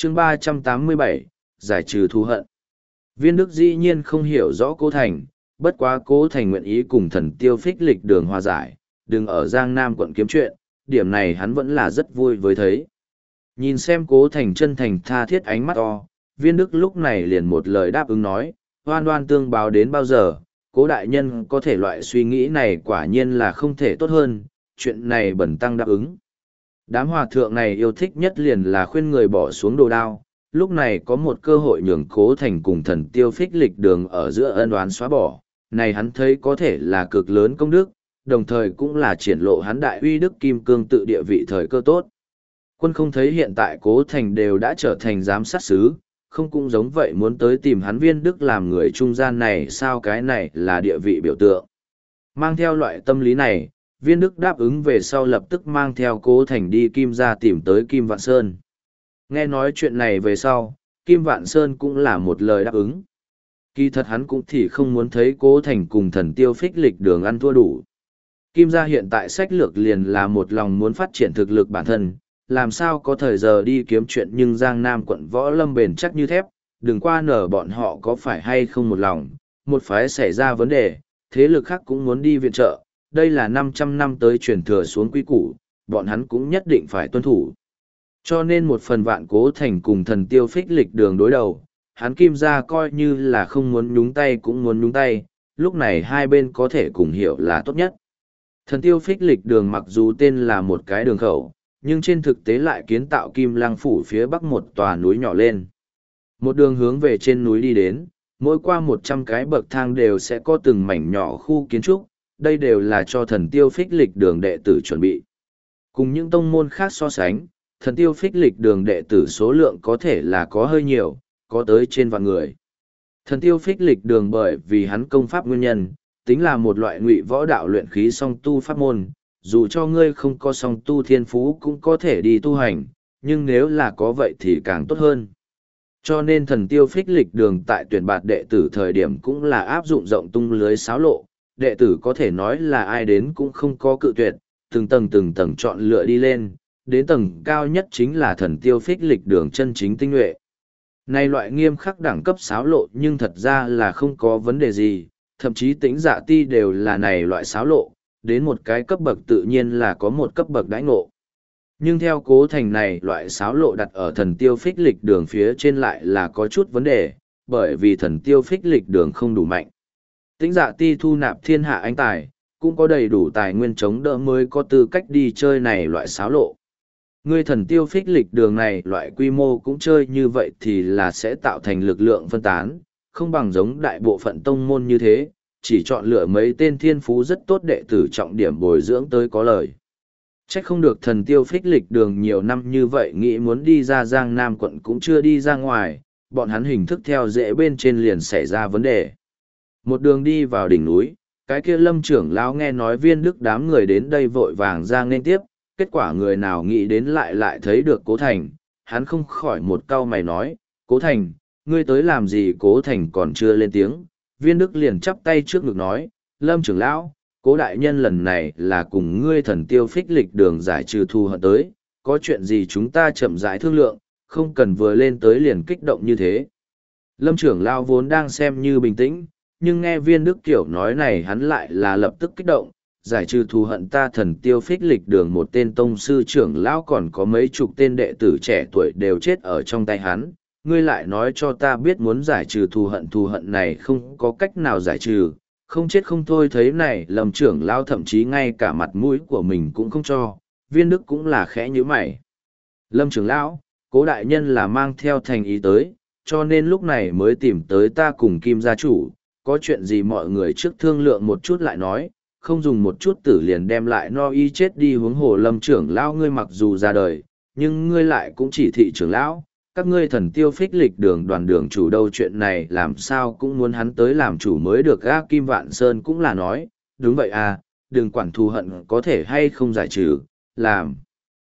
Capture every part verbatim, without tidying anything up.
chương ba trăm tám mươi bảy, giải trừ thù hận. Viên Đức dĩ nhiên không hiểu rõ Cố Thành, bất quá Cố Thành nguyện ý cùng thần tiêu phích lịch đường hòa giải, đừng ở Giang Nam quận kiếm chuyện, điểm này hắn vẫn là rất vui với thấy. Nhìn xem Cố Thành chân thành tha thiết ánh mắt to, Viên Đức lúc này liền một lời đáp ứng nói, oan oan tương báo đến bao giờ, Cố đại nhân có thể loại suy nghĩ này quả nhiên là không thể tốt hơn, chuyện này bẩn tăng đáp ứng. Đám hòa thượng này yêu thích nhất liền là khuyên người bỏ xuống đồ đao, lúc này có một cơ hội nhường Cố Thành cùng thần tiêu phích lịch đường ở giữa ân oán xóa bỏ, này hắn thấy có thể là cực lớn công đức, đồng thời cũng là triển lộ hắn đại uy đức kim cương tự địa vị thời cơ tốt. Quân không thấy hiện tại Cố Thành đều đã trở thành giám sát sứ, không cũng giống vậy muốn tới tìm hắn Viên Đức làm người trung gian này sao, cái này là địa vị biểu tượng. Mang theo loại tâm lý này, Viên Đức đáp ứng về sau lập tức mang theo Cố Thành đi Kim gia tìm tới Kim Vạn Sơn. Nghe nói chuyện này về sau, Kim Vạn Sơn cũng là một lời đáp ứng. Kỳ thật hắn cũng thì không muốn thấy Cố Thành cùng thần tiêu phích lịch đường ăn thua đủ. Kim gia hiện tại sách lược liền là một lòng muốn phát triển thực lực bản thân, làm sao có thời giờ đi kiếm chuyện, nhưng Giang Nam quận võ lâm bền chắc như thép, đừng qua nở bọn họ có phải hay không một lòng, một phái xảy ra vấn đề, thế lực khác cũng muốn đi viện trợ, đây là năm trăm năm tới truyền thừa xuống quy củ, bọn hắn cũng nhất định phải tuân thủ. Cho nên một phần vạn Cố Thành cùng thần tiêu phích lịch đường đối đầu, hắn Kim gia coi như là không muốn nhúng tay cũng muốn nhúng tay, lúc này hai bên có thể cùng hiểu là tốt nhất. Thần tiêu phích lịch đường mặc dù tên là một cái đường khẩu, nhưng trên thực tế lại kiến tạo Kim Lăng phủ phía bắc một tòa núi nhỏ lên. Một đường hướng về trên núi đi đến, mỗi qua một trăm cái bậc thang đều sẽ có từng mảnh nhỏ khu kiến trúc, đây đều là cho thần tiêu phích lịch đường đệ tử chuẩn bị. Cùng những tông môn khác so sánh, thần tiêu phích lịch đường đệ tử số lượng có thể là có hơi nhiều, có tới trên vạn người. Thần tiêu phích lịch đường bởi vì hắn công pháp nguyên nhân, tính là một loại ngụy võ đạo luyện khí song tu pháp môn, dù cho ngươi không có song tu thiên phú cũng có thể đi tu hành, nhưng nếu là có vậy thì càng tốt hơn. Cho nên thần tiêu phích lịch đường tại tuyển bạt đệ tử thời điểm cũng là áp dụng rộng tung lưới xáo lộ, đệ tử có thể nói là ai đến cũng không có cự tuyệt, từng tầng từng tầng chọn lựa đi lên, đến tầng cao nhất chính là thần tiêu phích lịch đường chân chính tinh nhuệ. Này loại nghiêm khắc đẳng cấp xáo lộ nhưng thật ra là không có vấn đề gì, thậm chí tĩnh dạ ti đều là này loại xáo lộ, đến một cái cấp bậc tự nhiên là có một cấp bậc đãi ngộ. Nhưng theo Cố Thành này loại xáo lộ đặt ở thần tiêu phích lịch đường phía trên lại là có chút vấn đề, bởi vì thần tiêu phích lịch đường không đủ mạnh. Tĩnh dạ ti thu nạp thiên hạ anh tài, cũng có đầy đủ tài nguyên chống đỡ mới có tư cách đi chơi này loại xáo lộ. Ngươi thần tiêu phích lịch đường này loại quy mô cũng chơi như vậy thì là sẽ tạo thành lực lượng phân tán, không bằng giống đại bộ phận tông môn như thế, chỉ chọn lựa mấy tên thiên phú rất tốt đệ tử trọng điểm bồi dưỡng tới có lời. Chắc không được thần tiêu phích lịch đường nhiều năm như vậy nghĩ muốn đi ra Giang Nam quận cũng chưa đi ra ngoài, bọn hắn hình thức theo dễ bên trên liền xảy ra vấn đề. Một đường đi vào đỉnh núi, cái kia Lâm trưởng lão nghe nói Viên Đức đám người đến đây vội vàng ra nên tiếp, kết quả người nào nghĩ đến lại lại thấy được Cố Thành, hắn không khỏi một câu mày nói, Cố Thành, ngươi tới làm gì? Cố Thành còn chưa lên tiếng, Viên Đức liền chắp tay trước ngực nói, Lâm trưởng lão, Cố đại nhân lần này là cùng ngươi thần tiêu phích lịch đường giải trừ thù hận tới, có chuyện gì chúng ta chậm rãi thương lượng, không cần vừa lên tới liền kích động như thế. Lâm trưởng lão vốn đang xem như bình tĩnh, nhưng nghe Viên Đức kiểu nói này hắn lại là lập tức kích động, giải trừ thù hận ta thần tiêu phích lịch đường một tên tông sư trưởng lão còn có mấy chục tên đệ tử trẻ tuổi đều chết ở trong tay hắn, ngươi lại nói cho ta biết muốn giải trừ thù hận thù hận này không có cách nào giải trừ, không chết không thôi. Thấy này Lâm trưởng lão thậm chí ngay cả mặt mũi của mình cũng không cho, Viên Đức cũng là khẽ nhíu mày. Lâm trưởng lão, Cố đại nhân là mang theo thành ý tới, cho nên lúc này mới tìm tới ta cùng Kim gia chủ, có chuyện gì mọi người trước thương lượng một chút lại nói, không dùng một chút tử liền đem lại no y chết đi. Huống hồ Lâm trưởng lão ngươi mặc dù ra đời, nhưng ngươi lại cũng chỉ thị trưởng lão, các ngươi thần tiêu phích lịch đường đoàn đường chủ đâu, chuyện này làm sao cũng muốn hắn tới làm chủ mới được. Ga Kim Vạn Sơn cũng là nói, đúng vậy à, đừng quản thù hận có thể hay không giải trừ, làm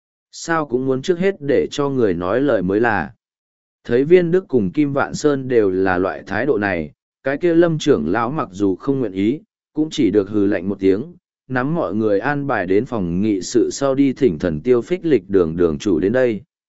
sao cũng muốn trước hết để cho người nói lời mới là. Thấy Viên Đức cùng Kim Vạn Sơn đều là loại thái độ này, cái kia Lâm trưởng lão mặc dù không nguyện ý, cũng chỉ được hừ lạnh một tiếng, nắm mọi người an bài đến phòng nghị sự sau đi thỉnh thần tiêu phích lịch đường đường chủ đến đây.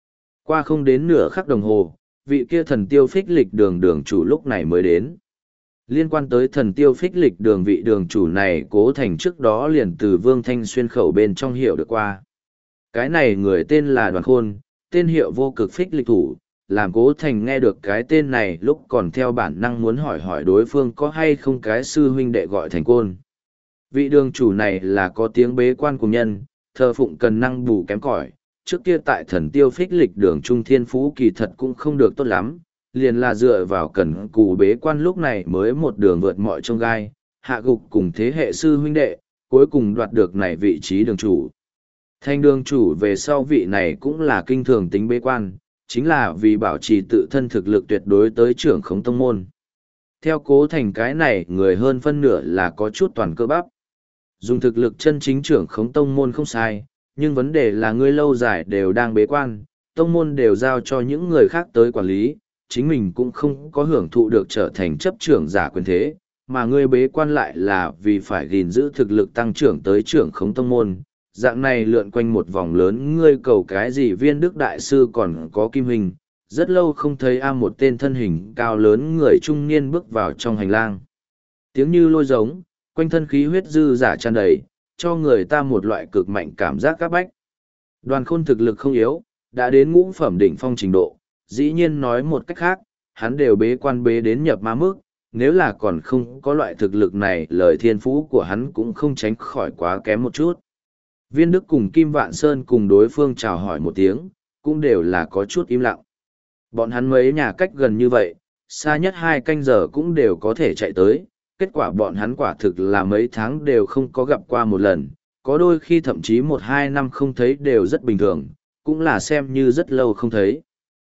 Qua không đến nửa khắc đồng hồ, vị kia thần tiêu phích lịch đường đường chủ lúc này mới đến. Liên quan tới thần tiêu phích lịch đường vị đường chủ này Cố Thành trước đó liền từ Vương Thanh Xuyên khẩu bên trong hiểu được qua. Cái này người tên là Đoàn Khôn, tên hiệu vô cực phích lịch thủ, làm Cố Thành nghe được cái tên này lúc còn theo bản năng muốn hỏi hỏi đối phương có hay không cái sư huynh đệ gọi thành Côn. Vị đường chủ này là có tiếng bế quan cùng nhân, thờ phụng cần năng bù kém cỏi, trước kia tại thần tiêu phích lịch đường trung thiên phú kỳ thật cũng không được tốt lắm, liền là dựa vào cần cù bế quan lúc này mới một đường vượt mọi trông gai, hạ gục cùng thế hệ sư huynh đệ, cuối cùng đoạt được này vị trí đường chủ. Thanh đường chủ về sau vị này cũng là kinh thường tính bế quan, chính là vì bảo trì tự thân thực lực tuyệt đối tới trưởng khống tông môn. Theo Cố Thành cái này người hơn phân nửa là có chút toàn cơ bắp. Dùng thực lực chân chính trưởng khống tông môn không sai, nhưng vấn đề là ngươi lâu dài đều đang bế quan, tông môn đều giao cho những người khác tới quản lý, chính mình cũng không có hưởng thụ được trở thành chấp trưởng giả quyền thế, mà ngươi bế quan lại là vì phải gìn giữ thực lực tăng trưởng tới trưởng khống tông môn. Dạng này lượn quanh một vòng lớn ngươi cầu cái gì viên đức đại sư còn có kim hình, rất lâu không thấy a một tên thân hình cao lớn người trung niên bước vào trong hành lang. Tiếng như lôi giống, quanh thân khí huyết dư giả tràn đầy, cho người ta một loại cực mạnh cảm giác các bách. Đoàn Khôn thực lực không yếu, đã đến ngũ phẩm đỉnh phong trình độ, dĩ nhiên nói một cách khác, hắn đều bế quan bế đến nhập ma mức, nếu là còn không có loại thực lực này lời thiên phú của hắn cũng không tránh khỏi quá kém một chút. Viên Đức cùng Kim Vạn Sơn cùng đối phương chào hỏi một tiếng, cũng đều là có chút im lặng. Bọn hắn mấy nhà cách gần như vậy, xa nhất hai canh giờ cũng đều có thể chạy tới, kết quả bọn hắn quả thực là mấy tháng đều không có gặp qua một lần, có đôi khi thậm chí một hai năm không thấy đều rất bình thường, cũng là xem như rất lâu không thấy.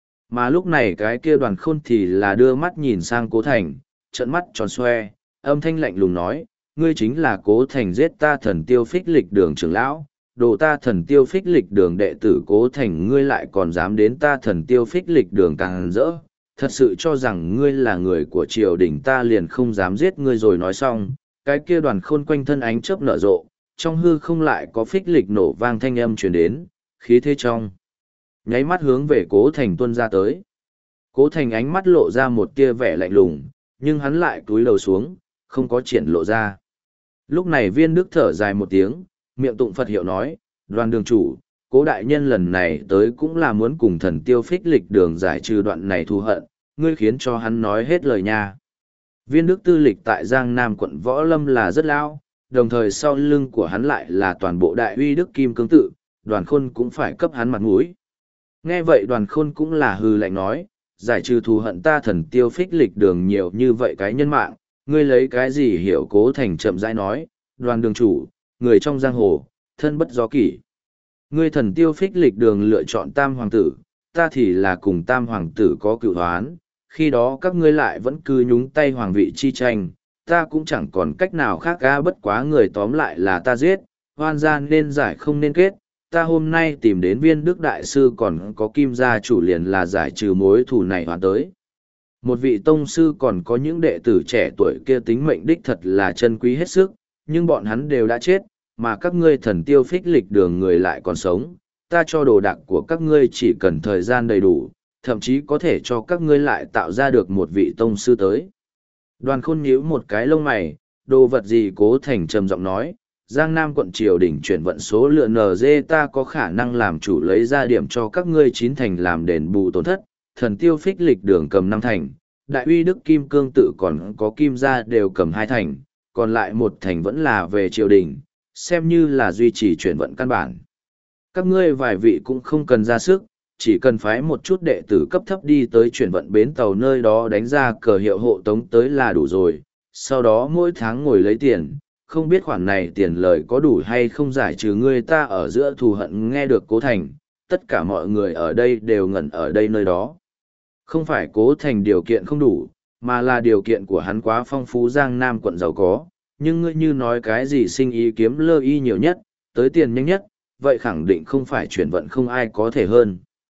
Mà lúc này cái kia Đoàn Khôn thì là đưa mắt nhìn sang Cố Thành, trợn mắt tròn xoe, âm thanh lạnh lùng nói, ngươi chính là Cố Thành giết ta thần tiêu phích lịch đường trưởng lão, đồ ta thần tiêu phích lịch đường đệ tử Cố Thành ngươi lại còn dám đến ta thần tiêu phích lịch đường càng rỡ, thật sự cho rằng ngươi là người của triều đình ta liền không dám giết ngươi rồi. Nói xong, cái kia Đoàn Khôn quanh thân ánh chớp nở rộ, trong hư không lại có phích lịch nổ vang thanh âm truyền đến, khí thế trong nháy mắt hướng về Cố Thành tuôn ra tới. Cố Thành ánh mắt lộ ra một tia vẻ lạnh lùng, nhưng hắn lại cúi đầu xuống, không có triển lộ ra. Lúc này Viên Đức thở dài một tiếng, miệng tụng Phật hiệu nói, Đoàn đường chủ, Cố đại nhân lần này tới cũng là muốn cùng thần tiêu phích lịch đường giải trừ đoạn này thù hận, ngươi khiến cho hắn nói hết lời nha. Viên Đức tư lịch tại Giang Nam quận Võ Lâm là rất lao, đồng thời sau lưng của hắn lại là toàn bộ đại uy Đức Kim Cương Tự, Đoàn Khôn cũng phải cấp hắn mặt mũi. Nghe vậy Đoàn Khôn cũng là hư lạnh nói, giải trừ thù hận ta thần tiêu phích lịch đường nhiều như vậy cái nhân mạng, ngươi lấy cái gì hiểu. Cố Thành chậm rãi nói, Đoàn đường chủ, người trong giang hồ, thân bất do kỷ. Ngươi thần tiêu phích lịch đường lựa chọn tam hoàng tử, ta thì là cùng tam hoàng tử có cựu hoán, khi đó các ngươi lại vẫn cứ nhúng tay hoàng vị chi tranh, ta cũng chẳng còn cách nào khác ga bất quá người tóm lại là ta giết, hoan gian nên giải không nên kết, ta hôm nay tìm đến Viên Đức đại sư còn có Kim gia chủ liền là giải trừ mối thù này hoàn tới. Một vị tông sư còn có những đệ tử trẻ tuổi kia tính mệnh đích thật là chân quý hết sức, nhưng bọn hắn đều đã chết, mà các ngươi thần tiêu phích lịch đường người lại còn sống, ta cho đồ đạc của các ngươi chỉ cần thời gian đầy đủ, thậm chí có thể cho các ngươi lại tạo ra được một vị tông sư tới. Đoàn Khôn nhíu một cái lông mày, đồ vật gì? Cố Thành trầm giọng nói, Giang Nam quận triều đình chuyển vận số lượng en giê ta có khả năng làm chủ lấy ra điểm cho các ngươi chín thành làm đền bù tổn thất, thần tiêu phích lịch đường cầm năm thành, đại uy Đức Kim Cương Tự còn có Kim gia đều cầm hai thành, còn lại một thành vẫn là về triều đình, xem như là duy trì chuyển vận căn bản. Các ngươi vài vị cũng không cần ra sức, chỉ cần phái một chút đệ tử cấp thấp đi tới chuyển vận bến tàu nơi đó đánh ra cờ hiệu hộ tống tới là đủ rồi, sau đó mỗi tháng ngồi lấy tiền, không biết khoản này tiền lời có đủ hay không giải trừ ngươi ta ở giữa thù hận. Nghe được Cố Thành, tất cả mọi người ở đây đều ngẩn ở đây nơi đó. Không phải Cố Thành điều kiện không đủ, mà là điều kiện của hắn quá phong phú. Giang Nam quận giàu có, nhưng ngươi như nói cái gì sinh ý kiếm lơ y nhiều nhất, tới tiền nhanh nhất, vậy khẳng định không phải chuyển vận không ai có thể hơn.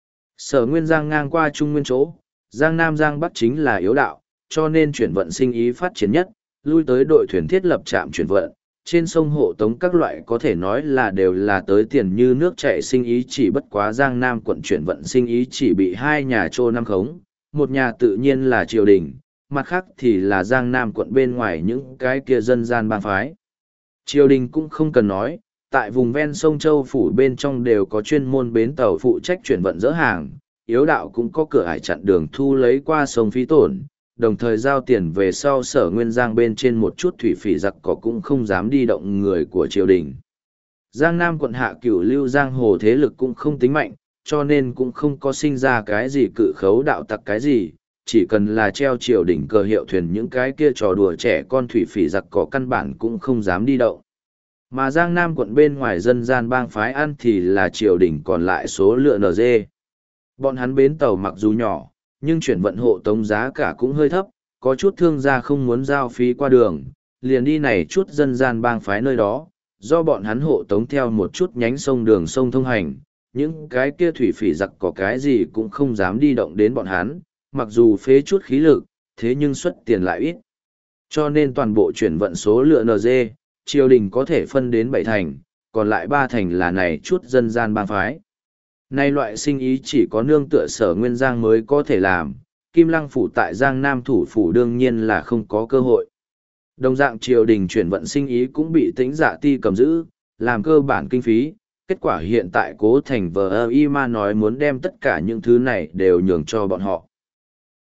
Sở Nguyên Giang ngang qua Trung Nguyên chỗ, Giang Nam Giang Bắc chính là yếu đạo, cho nên chuyển vận sinh ý phát triển nhất, lui tới đội thuyền thiết lập trạm chuyển vận, trên sông hộ tống các loại có thể nói là đều là tới tiền như nước chảy sinh ý, chỉ bất quá Giang Nam quận chuyển vận sinh ý chỉ bị hai nhà trô năm khống, một nhà tự nhiên là triều đình, mặt khác thì là Giang Nam quận bên ngoài những cái kia dân gian bang phái. Triều đình cũng không cần nói, tại vùng ven sông Châu Phủ bên trong đều có chuyên môn bến tàu phụ trách chuyển vận dỡ hàng, yếu đạo cũng có cửa ải chặn đường thu lấy qua sông phí tổn, đồng thời giao tiền về sau Sở Nguyên Giang bên trên một chút thủy phỉ giặc cỏ cũng không dám đi động người của triều đình. Giang Nam quận hạ cửu lưu giang hồ thế lực cũng không tính mạnh, cho nên cũng không có sinh ra cái gì cự khấu đạo tặc cái gì, chỉ cần là treo triều đình cờ hiệu thuyền những cái kia trò đùa trẻ con thủy phỉ giặc cỏ căn bản cũng không dám đi động. Mà Giang Nam quận bên ngoài dân gian bang phái ăn thì là triều đình còn lại số lượng en giê. Bọn hắn bến tàu mặc dù nhỏ, nhưng chuyển vận hộ tống giá cả cũng hơi thấp, có chút thương gia không muốn giao phí qua đường, liền đi này chút dân gian bang phái nơi đó, do bọn hắn hộ tống theo một chút nhánh sông đường sông thông hành, những cái kia thủy phỉ giặc có cái gì cũng không dám đi động đến bọn hắn, mặc dù phế chút khí lực, thế nhưng xuất tiền lại ít. Cho nên toàn bộ chuyển vận số lượng en giê, triều đình có thể phân đến bảy thành, còn lại ba thành là này chút dân gian bang phái. Nay loại sinh ý chỉ có nương tựa Sở Nguyên Giang mới có thể làm, Kim Lăng phủ tại Giang Nam thủ phủ đương nhiên là không có cơ hội. Đồng dạng triều đình chuyển vận sinh ý cũng bị Tĩnh Dạ Ti cầm giữ, làm cơ bản kinh phí, kết quả hiện tại Cố Thành vờ y mà nói muốn đem tất cả những thứ này đều nhường cho bọn họ.